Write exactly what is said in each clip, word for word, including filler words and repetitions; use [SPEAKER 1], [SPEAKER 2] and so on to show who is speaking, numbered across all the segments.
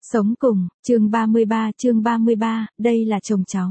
[SPEAKER 1] Sống cùng, chương ba mươi ba, chương ba mươi ba, đây là chồng cháu.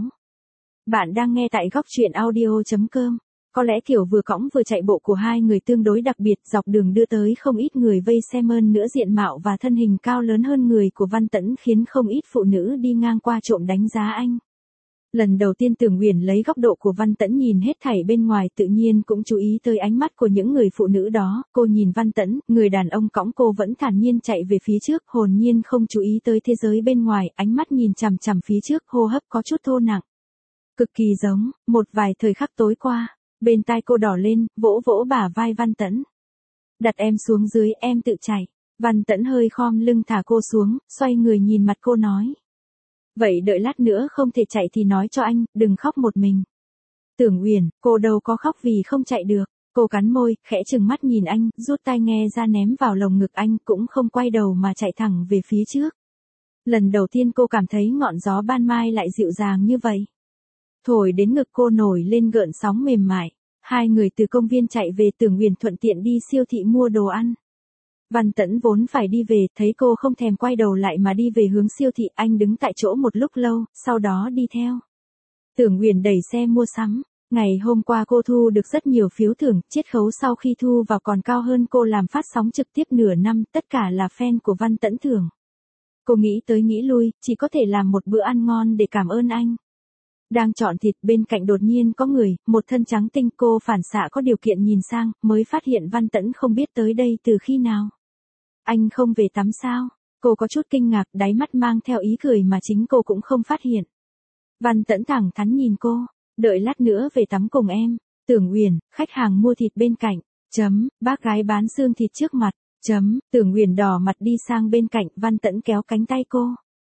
[SPEAKER 1] Bạn đang nghe tại góc truyện audio chấm com. Có lẽ kiểu vừa cõng vừa chạy bộ của hai người tương đối đặc biệt, dọc đường đưa tới không ít người vây xem, hơn nữa diện mạo và thân hình cao lớn hơn người của Văn Tẫn khiến không ít phụ nữ đi ngang qua trộm đánh giá anh. Lần đầu tiên Tưởng Uyển lấy góc độ của Văn Tẫn nhìn hết thảy bên ngoài, tự nhiên cũng chú ý tới ánh mắt của những người phụ nữ đó. Cô nhìn Văn Tẫn, người đàn ông cõng cô vẫn thản nhiên chạy về phía trước, hồn nhiên không chú ý tới thế giới bên ngoài, ánh mắt nhìn chằm chằm phía trước, hô hấp có chút thô nặng. Cực kỳ giống, một vài thời khắc tối qua. Bên tai cô đỏ lên, vỗ vỗ bả vai Văn Tẫn. Đặt em xuống dưới, em tự chạy. Văn Tẫn hơi khom lưng thả cô xuống, xoay người nhìn mặt cô nói. Vậy đợi lát nữa không thể chạy thì nói cho anh, đừng khóc một mình. Tưởng Uyển, cô đâu có khóc vì không chạy được. Cô cắn môi, khẽ trừng mắt nhìn anh, rút tai nghe ra ném vào lồng ngực anh, cũng không quay đầu mà chạy thẳng về phía trước. Lần đầu tiên cô cảm thấy ngọn gió ban mai lại dịu dàng như vậy. Thổi đến ngực cô nổi lên gợn sóng mềm mại. Hai người từ công viên chạy về, Tưởng Uyển thuận tiện đi siêu thị mua đồ ăn. Văn Tẫn vốn phải đi về, thấy cô không thèm quay đầu lại mà đi về hướng siêu thị, anh đứng tại chỗ một lúc lâu, sau đó đi theo. Tưởng Uyển đẩy xe mua sắm. Ngày hôm qua cô thu được rất nhiều phiếu thưởng, chiết khấu sau khi thu vào còn cao hơn cô làm phát sóng trực tiếp nửa năm, tất cả là fan của Văn Tẫn thưởng. Cô nghĩ tới nghĩ lui, chỉ có thể làm một bữa ăn ngon để cảm ơn anh. Đang chọn thịt, bên cạnh đột nhiên có người, một thân trắng tinh, cô phản xạ có điều kiện nhìn sang, mới phát hiện Văn Tẫn không biết tới đây từ khi nào. Anh không về tắm sao? Cô có chút kinh ngạc, đáy mắt mang theo ý cười mà chính cô cũng không phát hiện. Văn Tẫn thẳng thắn nhìn cô, đợi lát nữa về tắm cùng em. Tưởng Uyển, khách hàng mua thịt bên cạnh, chấm, bác gái bán xương thịt trước mặt, chấm, Tưởng Uyển đỏ mặt đi sang bên cạnh, Văn Tẫn kéo cánh tay cô.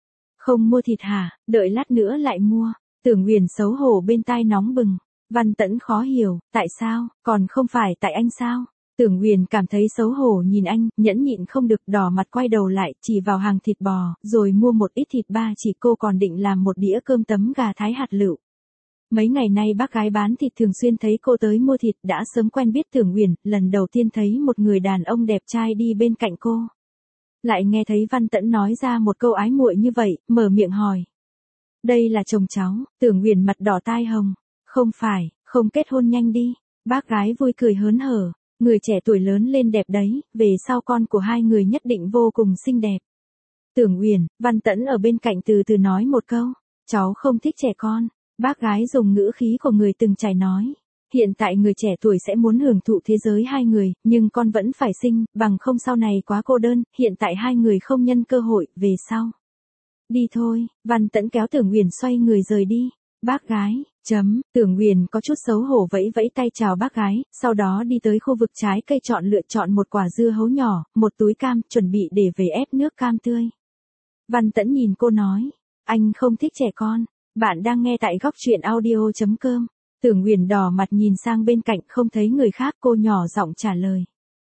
[SPEAKER 1] Không mua thịt hả, đợi lát nữa lại mua. Tưởng Uyển xấu hổ bên tai nóng bừng. Văn Tẫn khó hiểu, tại sao, còn không phải tại anh sao? Tưởng Uyển cảm thấy xấu hổ nhìn anh, nhẫn nhịn không được, đỏ mặt quay đầu lại, chỉ vào hàng thịt bò, rồi mua một ít thịt ba chỉ. Cô còn định làm một đĩa cơm tấm gà thái hạt lựu. Mấy ngày nay bác gái bán thịt thường xuyên thấy cô tới mua thịt, đã sớm quen biết Tưởng Uyển, lần đầu tiên thấy một người đàn ông đẹp trai đi bên cạnh cô. Lại nghe thấy Văn Tẫn nói ra một câu ái muội như vậy, mở miệng hỏi. Đây là chồng cháu. Tưởng Uyển mặt đỏ tai hồng. Không phải, không kết hôn nhanh đi. Bác gái vui cười hớn hở. Người trẻ tuổi lớn lên đẹp đấy, về sau con của hai người nhất định vô cùng xinh đẹp. Tưởng Uyển, Văn Tẫn ở bên cạnh từ từ nói một câu. Cháu không thích trẻ con. Bác gái dùng ngữ khí của người từng trải nói. Hiện tại người trẻ tuổi sẽ muốn hưởng thụ thế giới hai người, nhưng con vẫn phải sinh, bằng không sau này quá cô đơn, hiện tại hai người không nhân cơ hội, về sau. Đi thôi, Văn Tẫn kéo Tưởng Uyển xoay người rời đi. Bác gái, chấm, Tưởng Uyển có chút xấu hổ vẫy vẫy tay chào bác gái, sau đó đi tới khu vực trái cây chọn lựa chọn một quả dưa hấu nhỏ, một túi cam, chuẩn bị để về ép nước cam tươi. Văn Tẫn nhìn cô nói, anh không thích trẻ con. Bạn đang nghe tại góc truyện audio chấm com. Tưởng Uyển đỏ mặt nhìn sang bên cạnh, không thấy người khác, cô nhỏ giọng trả lời.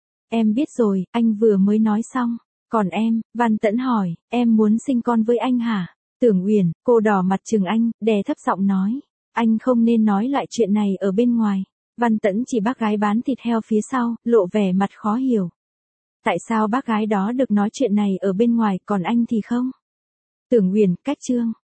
[SPEAKER 1] Em biết rồi, anh vừa mới nói xong. Còn em, Văn Tẫn hỏi, em muốn sinh con với anh hả? Tưởng Uyển, cô đỏ mặt chừng anh, đè thấp giọng nói. Anh không nên nói loại chuyện này ở bên ngoài. Văn Tẫn chỉ bác gái bán thịt heo phía sau, lộ vẻ mặt khó hiểu. Tại sao bác gái đó được nói chuyện này ở bên ngoài, còn anh thì không? Tưởng Uyển, cách chương.